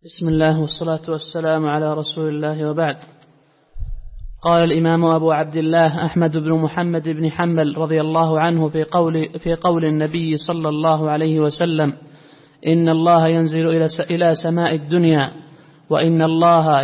بسم الله والصلاة والسلام على رسول الله وبعد. قال الإمام أبو عبد الله أحمد بن محمد بن حنبل رضي الله عنه في قول النبي صلى الله عليه وسلم: إن الله ينزل إلى سماء الدنيا وأن الله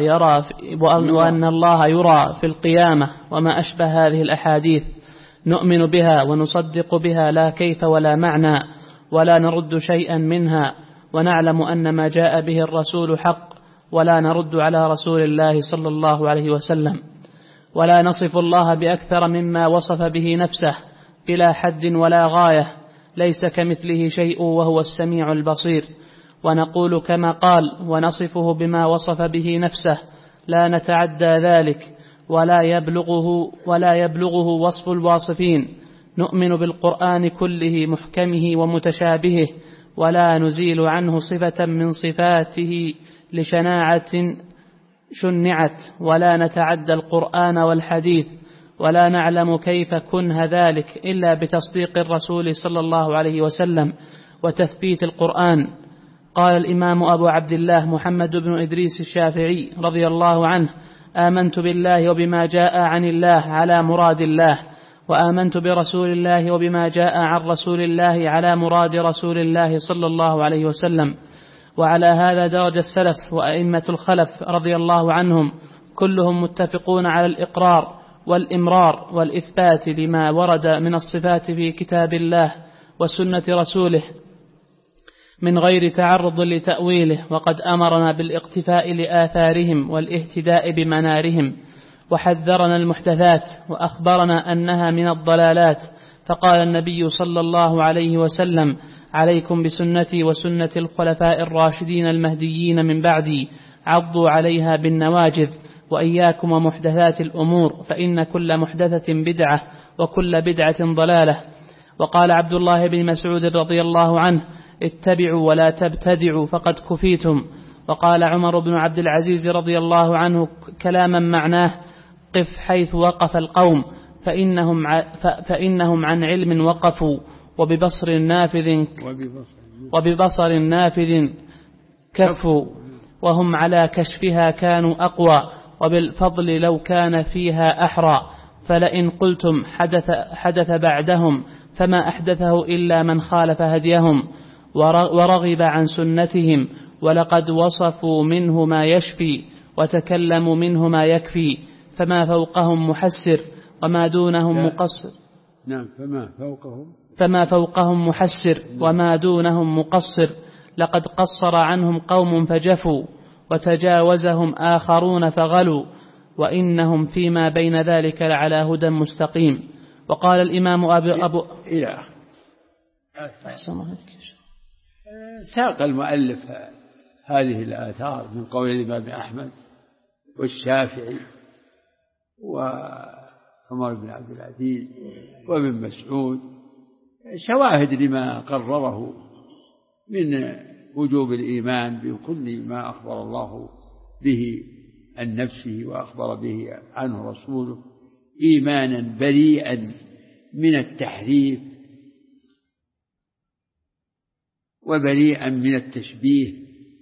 يرى في القيامة وما أشبه هذه الأحاديث، نؤمن بها ونصدق بها لا كيف ولا معنى، ولا نرد شيئا منها، ونعلم أن ما جاء به الرسول حق، ولا نرد على رسول الله صلى الله عليه وسلم، ولا نصف الله بأكثر مما وصف به نفسه بلا حد ولا غاية، ليس كمثله شيء وهو السميع البصير، ونقول كما قال ونصفه بما وصف به نفسه، لا نتعدى ذلك ولا يبلغه وصف الواصفين. نؤمن بالقرآن كله محكمه ومتشابهه، ولا نزيل عنه صفة من صفاته لشناعة شنعت، ولا نتعدى القرآن والحديث، ولا نعلم كيف كنه ذلك إلا بتصديق الرسول صلى الله عليه وسلم وتثبيت القرآن. قال الإمام أبو عبد الله محمد بن إدريس الشافعي رضي الله عنه: آمنت بالله وبما جاء عن الله على مراد الله، وآمنت برسول الله وبما جاء عن رسول الله على مراد رسول الله صلى الله عليه وسلم. وعلى هذا درج السلف وأئمة الخلف رضي الله عنهم، كلهم متفقون على الإقرار والإمرار والإثبات لما ورد من الصفات في كتاب الله وسنة رسوله من غير تعرض لتأويله، وقد أمرنا بالاقتفاء لآثارهم والاهتداء بمنارهم، وحذرنا المحدثات وأخبرنا أنها من الضلالات، فقال النبي صلى الله عليه وسلم: عليكم بسنتي وسنة الخلفاء الراشدين المهديين من بعدي، عضوا عليها بالنواجذ، وإياكم ومحدثات الأمور، فإن كل محدثة بدعة وكل بدعة ضلالة. وقال عبد الله بن مسعود رضي الله عنه: اتبعوا ولا تبتدعوا فقد كفيتم. وقال عمر بن عبد العزيز رضي الله عنه كلاما معناه: قف حيث وقف القوم، فإنهم عن علم وقفوا، وببصر نافذ كفوا، وهم على كشفها كانوا أقوى، وبالفضل لو كان فيها أحرى. فلئن قلتم حدث بعدهم فما أحدثه إلا من خالف هديهم ورغب عن سنتهم، ولقد وصفوا منه ما يشفي وتكلموا منه ما يكفي، فما فوقهم محسر وما دونهم مقصر. نعم، فما فوقهم محسر وما دونهم مقصر. لقد قصر عنهم قوم فجفوا، وتجاوزهم آخرون فغلوا، وإنهم فيما بين ذلك لعلى هدى مستقيم. وقال الإمام أبو إلى ساق المؤلف هذه الآثار من قول الإمام أحمد والشافعي وعمر بن عبد العزيز وابن مسعود، شواهد لما قرره من وجوب الإيمان بكل ما أخبر الله به عن نفسه وأخبر به عنه رسوله، إيمانا بريئا من التحريف وبريئا من التشبيه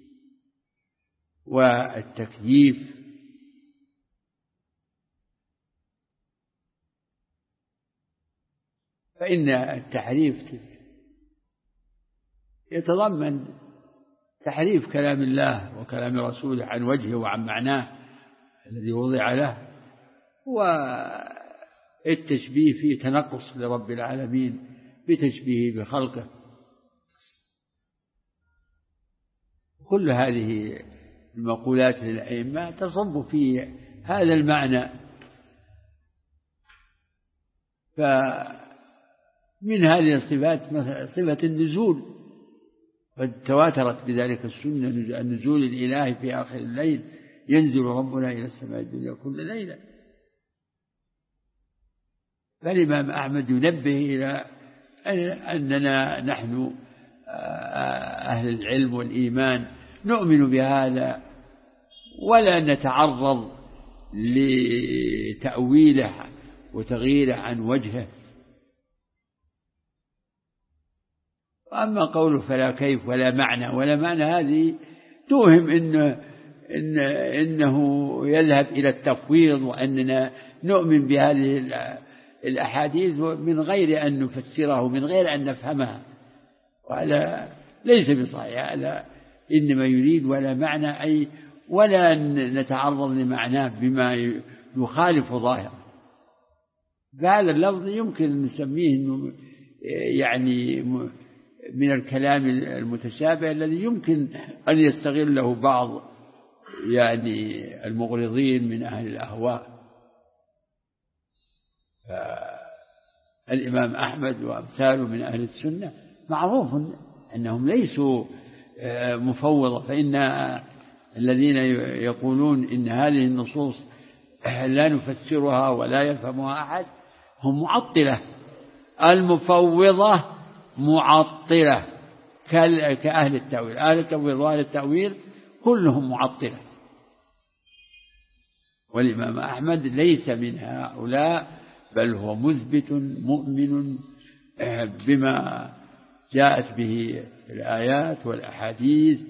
والتكييف. فإن التحريف يتضمن تحريف كلام الله وكلام رسوله عن وجهه وعن معناه الذي وضع له، والتشبيه فيه تنقص لرب العالمين بتشبيهه بخلقه. كل هذه المقولات للأئمة تصب في هذا المعنى. فمن هذه الصفات صفة النزول، قد تواترت بذلك السنة: النزول الإلهي في آخر الليل، ينزل ربنا إلى السماء الدنيا كل ليلة. فالإمام أحمد ينبه إلى أننا نحن أهل العلم والإيمان نؤمن بهذا، ولا نتعرض لتأويله وتغييره عن وجهه. وأما قوله فلا كيف ولا معنى هذه توهم إنه يذهب إلى التفويض، وأننا نؤمن بهذه الأحاديث من غير أن نفسرها ومن غير أن نفهمها، وهذا ليس بصحيح. هذا إنما يريد ولا معنى، أي ولا نتعرض لمعناه بما يخالف ظاهره. فهذا اللفظ يمكن أن نسميه إنه يعني من الكلام المتشابه الذي يمكن أن يستغله بعض يعني المغرضين من أهل الأهواء. فالإمام أحمد وأمثاله من أهل السنة معروف أنهم ليسوا مفوضة، فإن الذين يقولون إن هذه النصوص لا نفسرها ولا يفهمها أحد هم معطلة. المفوضة معطلة كأهل التأويل. أهل التأويل وأهل التأويل كلهم معطلة، والإمام أحمد ليس من هؤلاء، بل هو مثبت مؤمن بما جاءت به الآيات والأحاديث،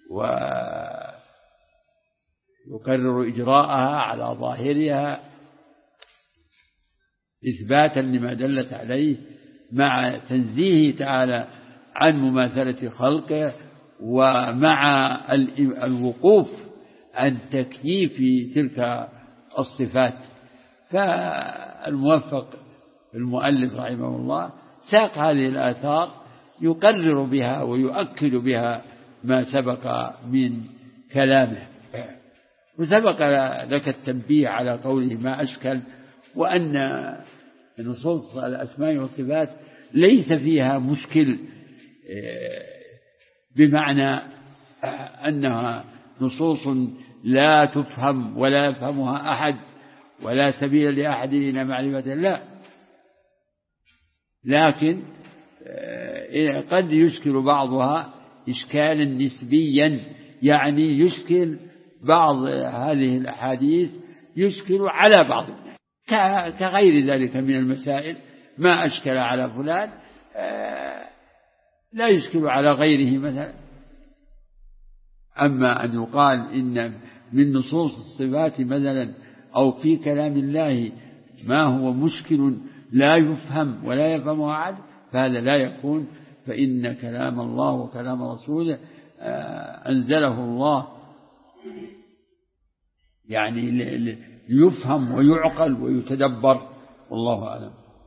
ويكرر إجراءها على ظاهرها إثباتا لما دلت عليه، مع تنزيهه تعالى عن مماثلة خلقه، ومع الوقوف عن تكييف تلك الصفات. فالموفق المؤلف رحمه الله ساق هذه الآثار يقرر بها ويؤكد بها ما سبق من كلامه. وسبق لك التنبيه على قوله ما أشكل، وأن نصوص الأسماء والصفات ليس فيها مشكل، بمعنى أنها نصوص لا تفهم ولا يفهمها أحد ولا سبيل لأحد إلى معرفة الله، لكن قد يشكل بعضها إشكالا نسبيا، يعني يشكل بعض هذه الأحاديث يشكل على بعض الناس، كغير ذلك من المسائل. ما أشكل على فلان لا يشكل على غيره مثلا. أما أن يقال إن من نصوص الصفات مثلا أو في كلام الله ما هو مشكل لا يفهم ولا يفهمه أحد، فهذا لا يكون. فإن كلام الله وكلام رسوله أنزله الله يعني ليفهم ويعقل ويتدبر، والله أعلم.